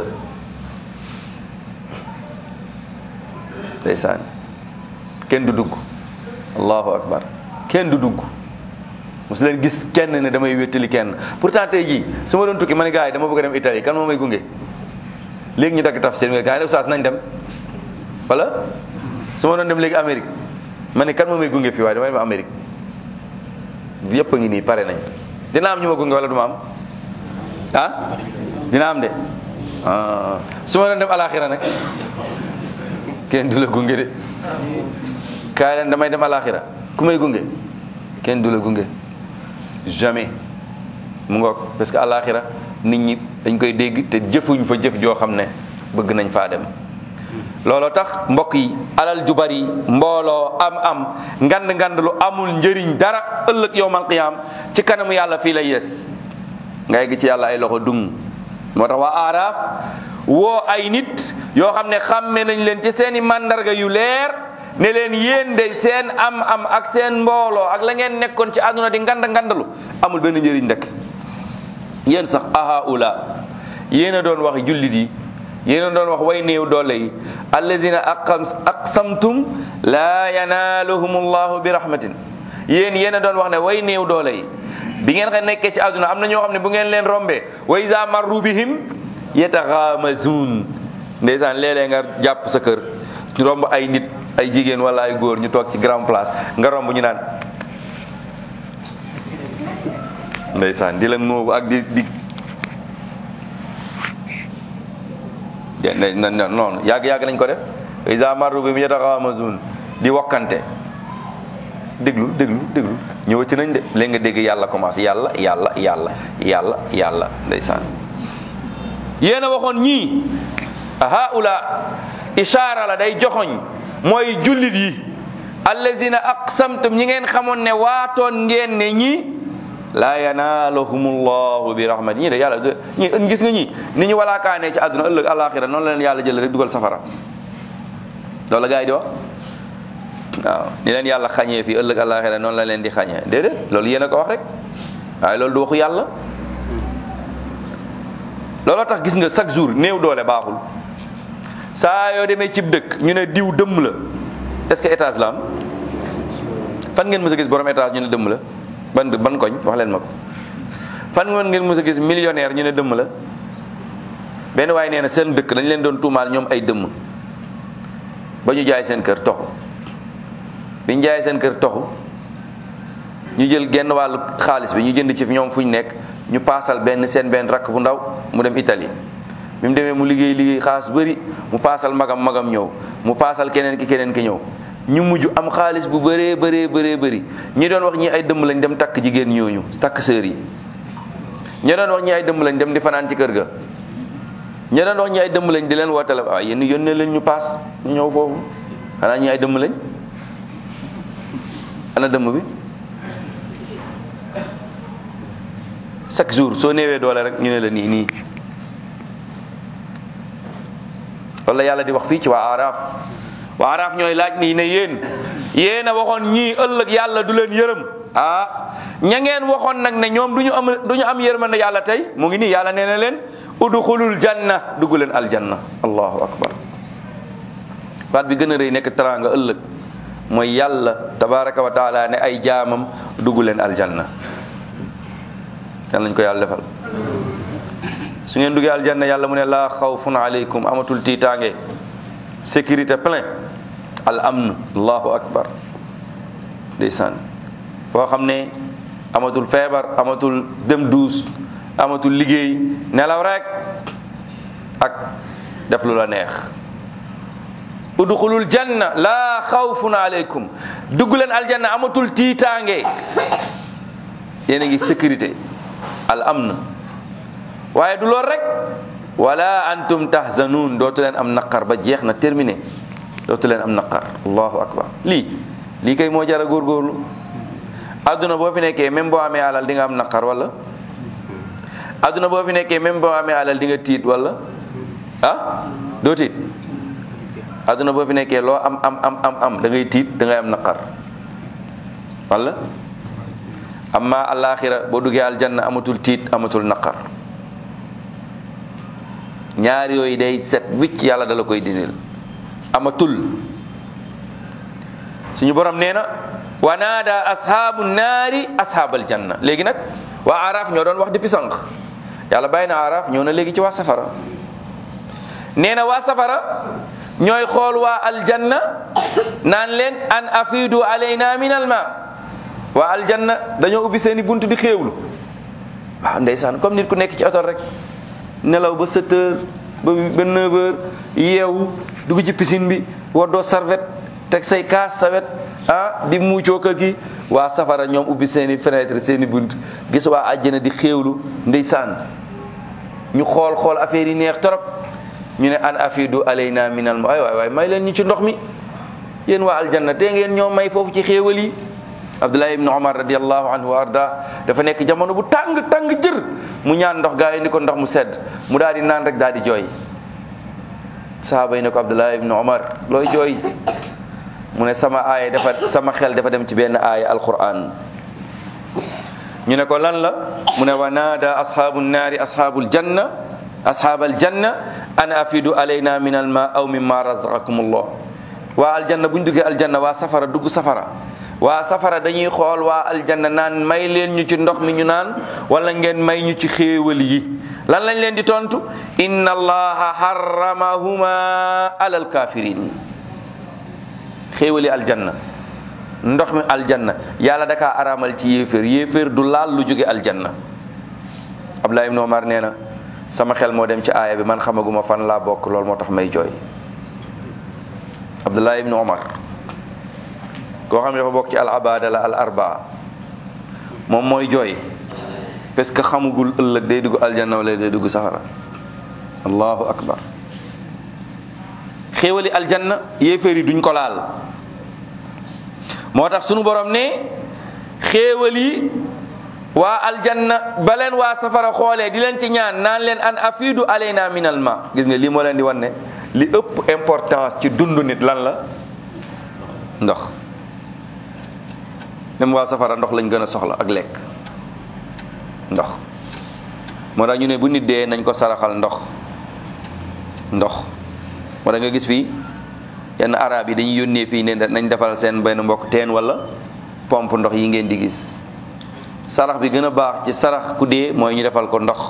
ndeysaan kenn du dugg allahu akbar kenn du dugg mos leen gis kenn ne damay wéttali kenn pourtant tey jii su ma doon tukki ma ne gars yi dama bëgg a dem Italie kan moo may gunge léegi ñu dagg tafsir nga gars yi oustaz nañ dem wala su ma doon dem léegi Amérique ma ne kan moo may gunge fii waaye dama dem Amérique yëpp a ngi nii pare nañ dina am ñu ma gunge wala du ma am ah dina am de ah su ma doon dem alaxira nag kenn du la gunge de kaay leen damay dem alaxira ku may gunge kenn du la gunge jamais mu ngoog parce que alaxira nit ñi dañ koy dégg te jëfuñ fa jëf joo xam ne bëgg nañ faa dem. looloo tax mbokk yi alal ju bari mbooloo am am ngand ngand lu amul njëriñ dara ëllëg yowmal qiyaam ci kanamu yàlla fii lay yes ngay gi ci yàlla ay loxo dung moo tax waa aaraaf woo ay nit yoo xam ne xàmme nañ leen ci seeni màndarga yu leer ne leen yéen de seen am am ak seen mbooloo ak la ngeen nekkoon ci àdduna di ngand ngandalu amul benn njëriñ ndekk yéen sax ahaula yéen a doon wax jullit yi yéen a doon wax way néew doole yi allazina aqsamtum laa yanaaluhum allahu bi rahmatin yéen yéen a doon wax ne way néew doole yi bi ngeen xa nekkee ci àdduna am na ñoo xam ne bu ngeen leen rombee wa iza marru bihim yataxaamazuun ndeysaan léeg-léeg nga jàpp sa kër ñu romb ay nit ay jigéen wala ay góor ñu toog ci grand place nga romb ñu naan ndeysaan di la ngóobu ak di di noonu yàgg yàgg nañ ko def iza marru bihim yataxaamazuun di wokkante déglu déglu déglu ñëwati nañ de léegi nga dégg yàlla commencé yàlla yàlla yàlla yàlla yàlla ndeysaan yéen a waxoon ñii haula ishaara la day joxoñ mooy jullit yi allazina aqsamtum ñi ngeen xamoon ne waatoon ngeen ne ñi laa yanaaluhumullahu bi rahmat ñii de yàlla ñi gis nga ñi ni ñu walaakaanee ci àdduna ëllëg alaxira noonu la leen yàlla jël rek dugal safara loolu la gaa yi di wax waaw ni leen yàlla xañee fii ëllëg alaxira noonu la leen di xañee déedéet loolu yéen a ko wax rek waaye loolu du waxu yàlla looloo tax gis nga chaque jour néew doole baaxul saa yoo demee cib dëkk ñu ne diw dëmm la est-ce que étage la am fan ngeen mës a gis borom étage ñu ne dëmm la ban ban koñ wax leen ma ko fan ngeen mës a gis millionnaire ñu ne dëmm la benn waaye nee na seen dëkk dañ leen doon tuumaal ñoom ay dëmm ba ñu jaay seen kër toxu bi ñu jaay seen kër toxu ñu jël genn wàllu xaalis bi ñu jënd ci ñoom fu ñu nekk ñu paasal benn seen benn rakk bu ndaw mu dem Italie bi mu demee mu liggéey liggéey xaalis bëri mu paasal magam magam ñëw mu paasal keneen ki keneen ki ñëw ñu mujj am xaalis bu bëree bëree bëree bëri ñi doon wax ñi ay dëmm lañ dem takk jigéen ñooñu takk sœur yi ñi doon wax ñi ay dëmm lañ dem di fanaan ci kër ga ñi doon wax ñi ay dëmm lañ di leen wootale waaw yéen yónnee leen ñu paas ñu ñëw foofu xanaa ñi ay dëmm lañ ana dëmm bi chaque jour soo néewee doole rek ñu ne la nii nii loolu la yàlla di wax fii ci waa Araaf waa Araaf ñooy laaj nii ne yéen yéen a waxoon ñii ëllëg yàlla du leen yërëm ah ña ngeen waxoon nag ne ñoom du ñu am du ñu am yërmande yàlla tey mu ngi nii yàlla nee na leen udxulul janna dugg leen aljanna allahu akbar baat bi gën a rëy nekk teraanga ëllëg mooy yàlla tabaraka wa taala ne ay jaamam dugg leen aljanna yàlla nañ ko yàlla defal su ngeen duggee aljanna yàlla mu ne laa xawfun aleykum amatul tiitaange sécurité plein al amn allahu akbar ndeysaan foo xam ne amatul feebar amatul dem duus amatul liggéey nelaw rek ak def lu la neex udxulul janna laa xawfun aleykum dugg leen aljanna amatul tiitaange yéen a ngi sécurité al amn waaye du lool rek wala antum tahzanun dootu leen am naqar ba jeex na terminé dootu leen am naqar allahu akbar lii lii kay moo jara góorgóorlu adduna boo fi nekkee même boo amee alal di nga am naqar wala adduna boo fi nekkee même boo amee alal di nga tiit wala ah doo tiit adduna boo fi nekkee loo am am am am am da ngay tiit da ngay am naqar wala amma alaxira boo duggee aljanna amatul tiit amatul naqar ñaar yooyu day set wicc yàlla dala koy dindil amatul suñu borom nee na wa naada ashaabu naari ashaabal janna léegi nag waa araaf ñoo doon wax depuis sànq yàlla bàyyi na araaf ñëw na léegi ci waa safara nee na waa safara ñooy xool waa aljanna naan leen an afidu alayna min alma waa aljanna dañoo ubbi seeni bunt di xéewlu waaw ndeysaan comme nit ku nekk ci oto rek nelaw ba sept heures ba ba neuf heures yeewu dugg ci piscine bi waddoo sarvet teg say kaas sawet ah di muucoo kër gi waa safara ñoom ubbi seeni fenêtre seeni bunt gis waa àjjana di xéewlu ndeysaan ñu xool xool affaire yi neex torop ñu ne an afidu alayna minal ma ay waay waay may leen ñu ci ndox mi yéen waa aljanna te ngeen ñoo may foofu ci xéewal yi Abdullah ibn Umar radiyallahu anhu wa arda dafa nekk jamono bu tàng tàng jër mu ñaan ndox gaa yi ni ko ndox mu sedd mu daal di naan rek daal di jooy sahaaba yi ne ko Abdullah ibn Umar looy jooy mu ne sama aaya dafa sama xel dafa dem ci benn aaya alquran ñu ne ko lan la mu ne wa naada ashabu nnaari ashabul janna ashabal janna an afidu alayna min al ma aw mimma razaqakum allah waa aljanna buñ duggee aljanna waa safara dugg safara waa safara dañuy xool waa aljanna naan may leen ñu ci ndox mi ñu naan wala ngeen may ñu ci xéewal yi lan lañ leen di tontu inna allaha harramahuma alal kafirin xéewali aljanna ndox mi aljanna yàlla dakaa araamal ci yéeféer yéeféer du laal lu jóge aljanna Abdullah ibn Umar nee na sama xel moo dem ci aaya bi man xamaguma fan laa bokk loolu moo tax may jooy Abdullah ibn Umar koo xam ne dafa bokk ci al abada la al arbaa moom mooy jooy parce que xamugul ëllëg day dugg aljanna wala day dugg safara. allahu akbar. xéewali aljanna yéeféer yi duñ ko laal moo tax sunu borom ne xéewali waa aljanna ba leen waa safara xoolee di leen ci ñaan naan leen an afidu alayna min al ma. gis nga lii moo leen di wan ne li ëpp importance ci dundu nit lan la ndox. même waa safara ndox lañ gën a soxla ak lekk ndox moo tax ñu ne bu nit dee nañ ko saraxal ndox ndox moo tax nga gis fii yenn arab yi dañuy yónnee fii ne nañ defal seen benn mbokk teen wala pompe ndox yi ngeen di gis. sarax bi gën a baax ci sarax ku dee mooy ñu defal ko ndox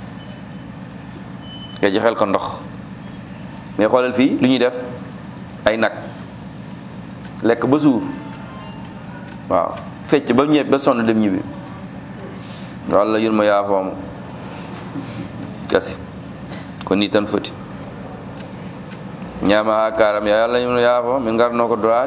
nga joxeel ko ndox mais xoolal fii lu ñuy def ay nag lekk ba suur waaw fecc ba ñeeb ba sonn dem ñibbi walla yur ma yaafoomu kasi ko ni tan foti ñaama ha karam ya yalla ñu yaafo mi ngarno ko doaade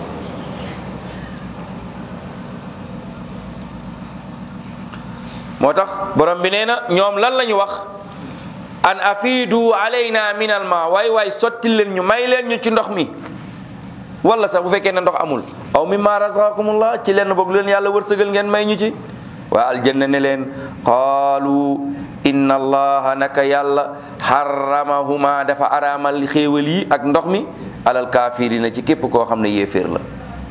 moo tax borom bi nee na ñoom lan la ñu wax an afidu alayna min al ma waay waay sotti leen ñu may leen ñu ci ndox mi wala sax bu fekkee ne ndox amul aw mimma razaqakumullah ci leen boog leen yàlla wërsëgal ngeen may ñu ci waa aljanna ne leen qaalu inna allaha naka yàlla harramahuma dafa araamal xéewal yi ak ndox mi alal kaafirina ci képp koo xam ne yéeféer la.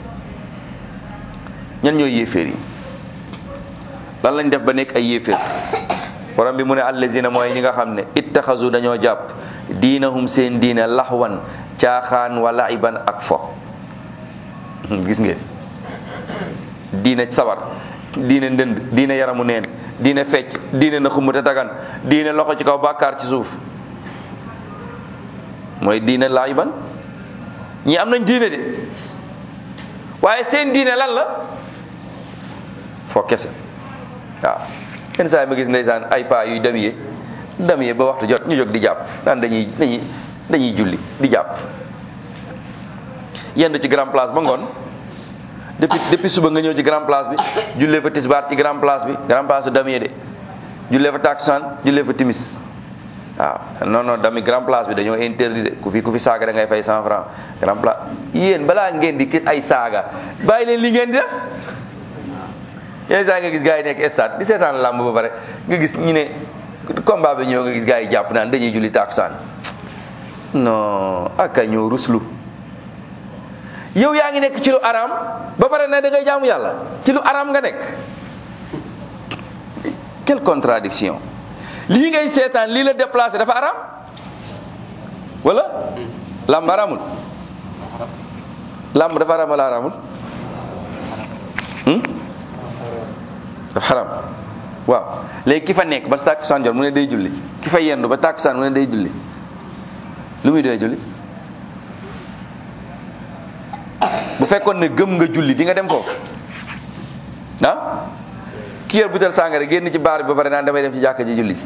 ñan ñooy yéeféer yi lan lañ def ba nekk ay yéeféer borom bi mu ne allazina mooy ñi nga xam ne ittaxasu dañoo jàpp diinahum seen diine laxwan caaxaan wa laiban ak fo. gis ngeen diine sabar diine ndënd diine yaramu neen diine fecc diine na xumb te dagan diine loxo ci kaw bàkkaar ci suuf mooy diine laiban. ñii am nañ diine de waaye seen diine lan la fo kese waaw. yenn saa yi ma gis ndeysaan ay paa yuy damyee damyee ba waxtu jot ñu jóg di jàpp naan dañuy dañuy dañuy julli di jàpp yendu ci grand place ba ngoon depuis depuis suba nga ñëw ci grand place bi jullee fa tisbaar ci grand place bi grand place su damyee de jullee fa takusaan jullee fa timis waaw non non dami grand place bi dañoo interdit de ku fi ku fi saaga da ngay fay cent francs grand place yéen balaa ngeen di ay saaga bàyyi leen li ngeen di def. yenn saa nga gis gars yi nekk stade di seetaan làmb ba pare nga gis ñu ne combat bi ñëw nga gis gars yi jàpp naan dañuy julli takusaan non aka ñoo ruslu yow yaa ngi nekk ci lu araam ba pare ne da ngay jaamu yàlla ci lu araam nga nekk. quelle contradiction lii ngay seetaan lii la déplacé dafa araam wala làmb araamul làmb dafa araam wala araamul dafa xaram waaw léegi ki fa nekk ba tàkkusaan jot mu ne day julli ki fa yendu ba tàkkusaan mu ne day julli lu muy doy julli. bu fekkoon ne gëm nga julli di nga dem foofu ah ki yor butel sàngara génn ci baar bi ba pare naan damay dem ci jàkka ji julli ji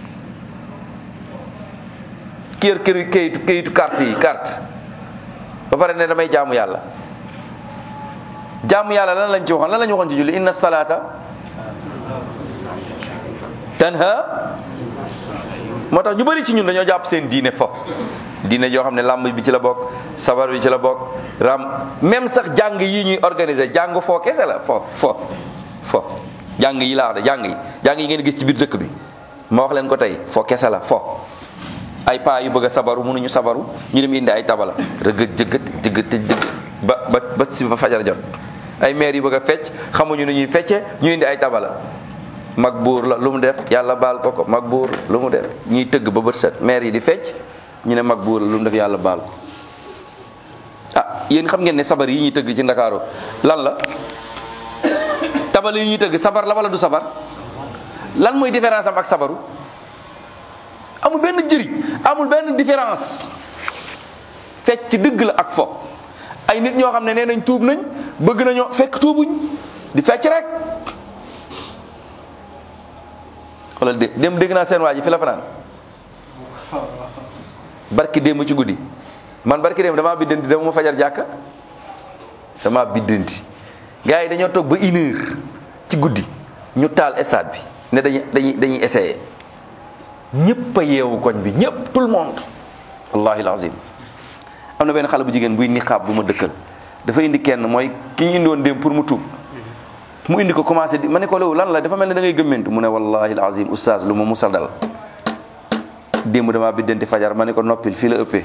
ki yor këru kayitu kayitu carte yi carte ba pare ne damay jaamu yàlla jaamu yàlla lan lañ ci waxoon lan lañ waxoon ci julli inna salata tanha moo tax ñu bari ci ñun dañoo jàpp seen diine fo diine yoo xam ne làmb bi ci la bokk sabar bi ci la bokk ram même sax jàng yi ñuy organiser jàng foo kese la fo fo fo jàng yi laa wax de jàng yi jàng yi ngeen gis ci biir dëkk bi ma wax leen ko tey fo kese la fo ay paa yu bëgg a sabaru mënuñu sabaru ñu dem indi ay tabala rëgët jëgët jëgët jëgët ba ba ba si ba fajar jot ay maire yu bëgg a fecc xamuñu nu ñuy fecce ñu indi ay tabala mag buur la lu mu def yàlla baal ko ko mag buur lu mu def ñuy tëgg ba bët set maire yi di fecc ñu ne mag buur la lu mu def yàlla baal ko. ah yéen xam ngeen ne sabar yi ñuy tëgg ci Ndakaaru lan la tabala yi ñuy tëgg sabar la wala du sabar lan mooy différence am ak sabaru amul benn jëriñ amul benn différence fecc ci dëgg la ak fo ay nit ñoo xam ne nee nañ tuub nañ bëgg nañoo fekk tuubuñ di fecc rek. xoolal dé démb dégg naa seen waa ji fi la fanaan barki démb ci guddi man barki démb damaa biddanti dama ma fajar jàkka dama biddanti gars yi dañoo toog ba une heure ci guddi ñu taal stade bi ne dañuy dañuy dañuy essayer ñëpp a yeewu koñ bi ñëpp tout le monde wallahi alazim am na benn xale bu jigéen buy niqaab bu ma dëkkal dafa indi kenn mooy ki ñu indi woon dem pour mu tuub mu indi ko commencé di ma ne ko loolu lan la dafa mel ne da ngay gëmmentu mu ne wallahi alazim oustaz lu ma musa dal démb damaa biddanti fajar ma ne ko noppil fii la ëppee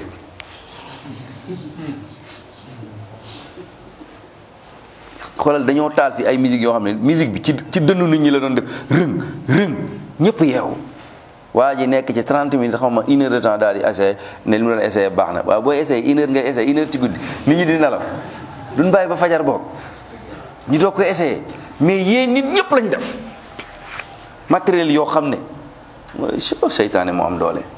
xoolal dañoo taal fi ay musique yoo xam ne musique bi ci ci dënnu nit ñi la doon def rëng rëng ñëpp yeewu waa ji nekk ci trente minutes xaw ma une heure de temps daal di essayé ne li mu doon essayé baax na waaw booy essayé une heure ngay essayé une heure ci guddi nit ñi di nelaw duñ bàyyi ba fajar boog ñu doog ko essayé mais yéen nit ñëpp lañ def matériel yoo xam ne mooy seytaane moo am doole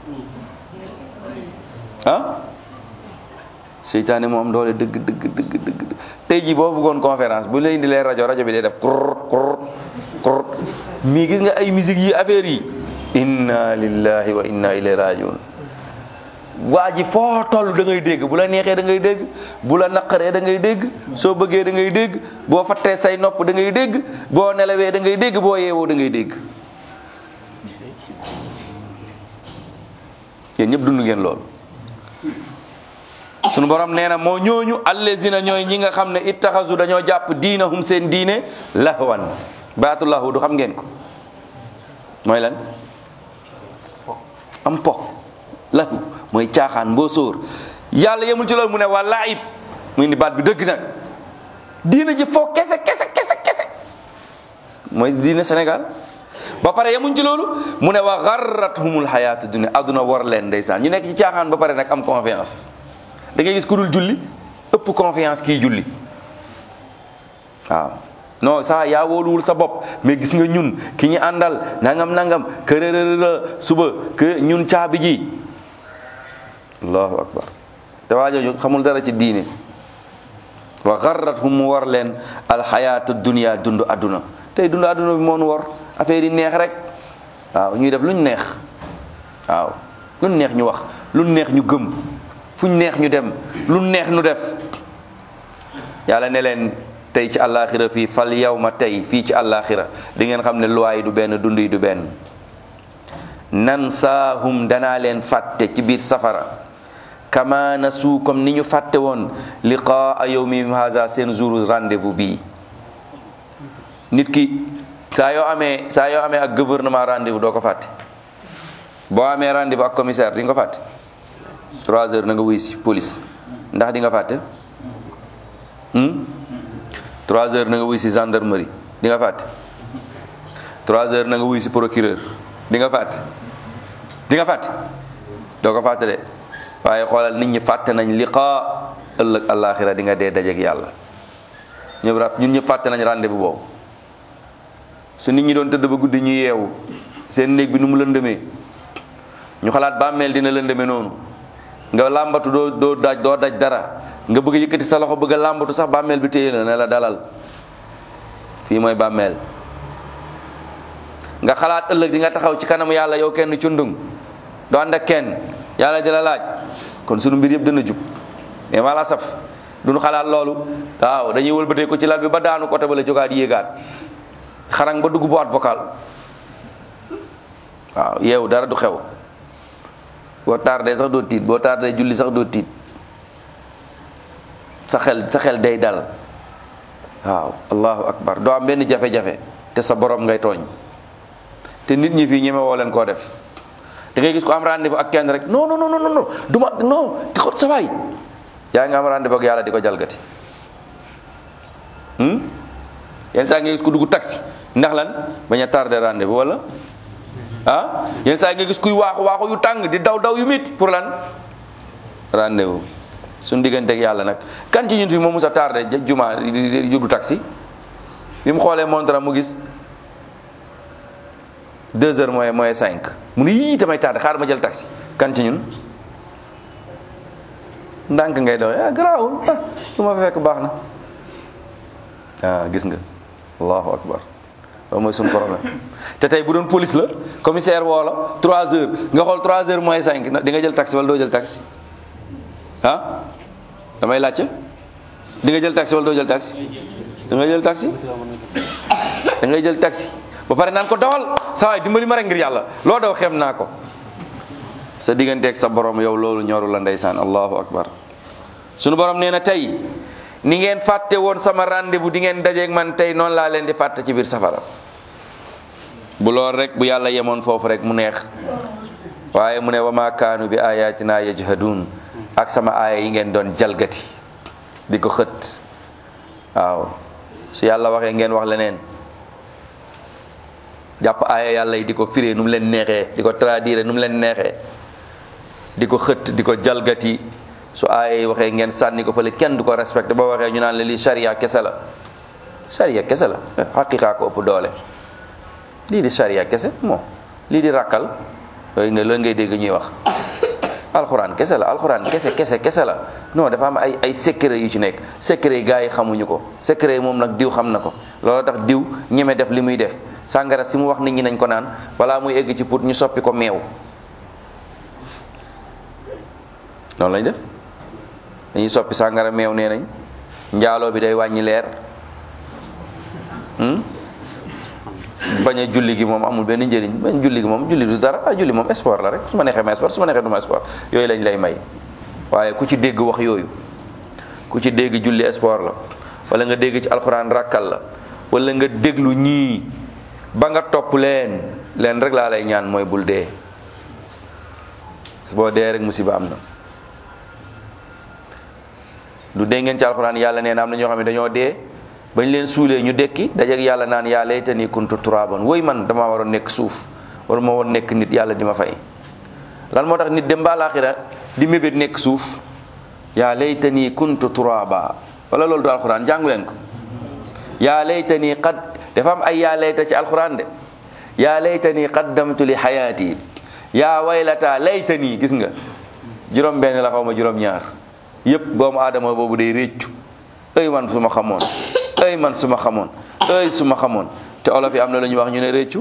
ah seytaane moo am doole dëgg dëgg dëgg dëgg tey jii boo bëggoon conférence bu lay indilee rajo rajo bi day def kur kur kur mais gis nga ay musique yi affaire yi inna lillahi wa inna ilayhi rajiun waa ji foo toll da ngay dégg bu la neexee da ngay dégg bu la naqaree da ngay dégg soo bëggee da ngay dégg boo fattee say nopp da ngay dégg boo nelawee da ngay dégg boo yeewoo da ngay dégg yéen ñëpp dund ngeen loolu sunu borom nee na moo ñooñu allazina ñooy ñi nga xam ne ittaxasu dañoo jàpp diinahum seen diine lahwan baatu lahu du xam ngeen ko mooy lan am po lahu mooy caaxaan mboo sóor yàlla yemul ci loolu mu ne waa laib mu indi baat bi dëgg nag diina ji foo kese kese kese kese mooy diina Sénégal ba pare yemuñ ci loolu mu ne wa garrathumul hayatu dunya aduna war leen ndeysaan ñu nekk ci caaxaan ba pare nag am confiance da ngay gis ku dul julli ëpp confiance kii julli waaw non ça yaa wóoluwul sa bopp mais gis nga ñun ki ñu àndal nangam nangam kërërërë suba que ñun caabi ji allahu akbar te waa jooju xamul dara ci diine wa garrathum mu war leen alxayatu dunya dund adduna tey dund adduna bi moo nu war affaire yi neex rek waaw ñuy def luñ neex waaw luñ neex ñu wax luñ neex ñu gëm fuñ neex ñu dem luñ neex ñu def yàlla ne leen tey ci àllaaxira fii fal yawma tey fii ci àllaaxira di ngeen xam ne loi yi du benn dund yi du benn nan saahum danaa leen fàtte ci biir safara kama nasu comme ni ñu fàtte woon liqaa yawmihim haza seen jour rendez-vous bii nit ki saa yoo amee saa yoo amee ak gouvernement rendez-vous doo ko fàtte boo amee rendez-vous ak commissaire di nga ko fàtte trois heures na nga wuy si police ndax di nga fàtte trois heures na nga wuy si gendarmerie di nga fàtte trois heures na nga wuy si procureur di nga fàtte di nga fàtte doo ko fàtte de waaye xoolal nit ñi fàtte nañ liqaa ëllëg àllaaxira di nga dee dajeek yàlla ñëpp raf ñun ñëpp fàtte nañ rendez-vous boobu su nit ñi doon tëdd ba guddi ñu yeewu seen néeg bi nu mu lëndëmee ñu xalaat bàmmeel dina lëndëmee noonu nga làmbatu doo doo daj doo daj dara nga bëgg a yëkkati sa loxo bëgg a làmbatu sax bàmmeel bi téye la ne la dalal fii mooy bàmmeel nga xalaat ëllëg di nga taxaw ci kanamu yàlla yow kenn cundung doo ànd ak kenn yàlla di la laaj kon sunu mbir yëpp dana jub mais maa la saf duñu xalaat loolu waaw dañuy wëlbatee ko ci lal bi ba daanu côté ba la jógaat yéegaat xarang ba dugg boîte vocale waaw yeewu dara du xew boo tardé sax doo tiit boo tardé julli sax doo tiit sa xel sa xel day dal waaw allahu akbar doo am benn jafe-jafe te sa borom ngay tooñ te nit ñi fii ñeme woo leen koo def da ngay gis ko am rendez-vous ak kenn rek non non non non non du ma non di xot sa waay yaa nga am rendez-vous ak yàlla di ko jalgati yenn saa nga gis ko dugg taxi ndax lan bañ a tardé rendez-vous wala ah yenn saa nga gis kuy waaxu waaxu yu tàng di daw daw yu mit pour lan rendez-vous suñu diggante ak yàlla nag kan ci ñun fi moom musa tardé juma di yóbbu taxi bi mu xoolee montre mu gis deux heures moins moins cinq mu ne yii damay tardé xaar ma jël taxi kan ci ñun ndànk ngay daw ah garaawul ah lu ma fa fekk baax na ah gis nga allahu akbar loolu mooy suñu problème te tey bu doon police la commissaire woo la trois heures nga xool trois heures moins cinq di nga jël taxi wala doo jël taxi ah damay laajte di nga jël taxi wala doo jël taxi da ngay jël taxi da ngay jël taxi ba pare naan ko dawal saa waay dimbali ma rek ngir yàlla loo daw xem naa ko. sa digganteeg sa borom yow loolu ñoru la ndeysaan. allahu akbar. sunu borom nee na tey ni ngeen fàtte woon sama rendez-vous di ngeen dajeeg man tey noonu laa leen di fàtte ci biir safara. bu lool rek bu yàlla yemoon foofu rek mu neex waaye mu ne wa ma kaanu bi ayatina yajhadun ak sama aaya yi ngeen doon jalgati di ko xët. waaw su yàlla waxee ngeen wax leneen jàpp aaya yàlla yi di ko firee nu mu leen neexee di ko traduire nu mu leen neexee di ko xët di ko jalgati. su aaya yi waxee ngeen sànni ko fële kenn du ko respecté boo waxee ñu naan la lii charia kese la. charia kese la xaqiqa ko ëpp doole. lii di charia kese moo lii di rakkal yooyu nga la ngay dégg ñuy wax alxuraan kese la alxuraan kese kese kese la non dafa am ay ay secret yu ci nekk secret yi gars yi xamuñu ko secret yi moom nag diw xam na ko loolu tax diw ñeme def li muy def sàngara si mu wax nit ñi nañ ko naan balaa muy egg ci put ñu soppi ko meew noonu lañ def dañuy soppi sàngara meew nee nañ njaaloo bi day wàññi leer bañ a julli gi moom amul benn njëriñ bañ julli gi moom julli du dara ah julli moom sport la rek su ma neexee ma sport su ma neexee du ma sport yooyu lañ lay may. waaye ku ci dégg wax yooyu ku ci dégg julli sport la wala nga dégg ci alxuraan rakkal la wala nga déglu ñii ba nga topp leen leen rek laa lay ñaan mooy bul dee boo dee rek musiba am na. du dégg ngeen ci alxuraan yàlla nee na am na ñoo xam ne dañoo dee bañ leen suulee ñu dekki dajeeg yàlla naan yaa laytanii kuntu turaaban woy man damaa waroon nekk suuf wala ma waroon nekk nit yàlla di ma fay. lan moo tax nit dem ba àllaaxira di mébét nekk suuf yaa laytanii kuntu turaaba wala loolu du alxuraan jàngu leen ko. yaa laytanii qad dafa am ay yaa layta ci alxuraan de yaa laytanii qaddamtu li xayaati yaa waylata laytanii gis nga juróom benn la xaw ma juróom ñaar yëpp doomu aadama boobu day réccu ay man su ma xamoon ay man su ma xamoon ay su ma xamoon te olof yi am na lu ñuy wax ñu ne réccu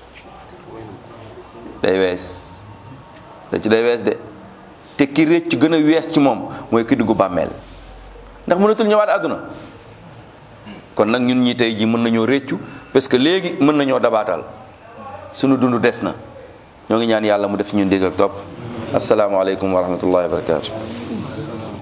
day wees réccu day wees de te ki réccu gën a wees ci moom mooy ki dugg bàmmeel ndax mënatul ñëwaat àdduna. kon nag ñun ñi tey ji mën nañoo réccu parce que léegi mën nañoo dabaatal sunu dund des na ñoo ngi ñaan yàlla mu def ñun dégg ak topp asalaamaaleykum wa rahmatullahi wa barakatu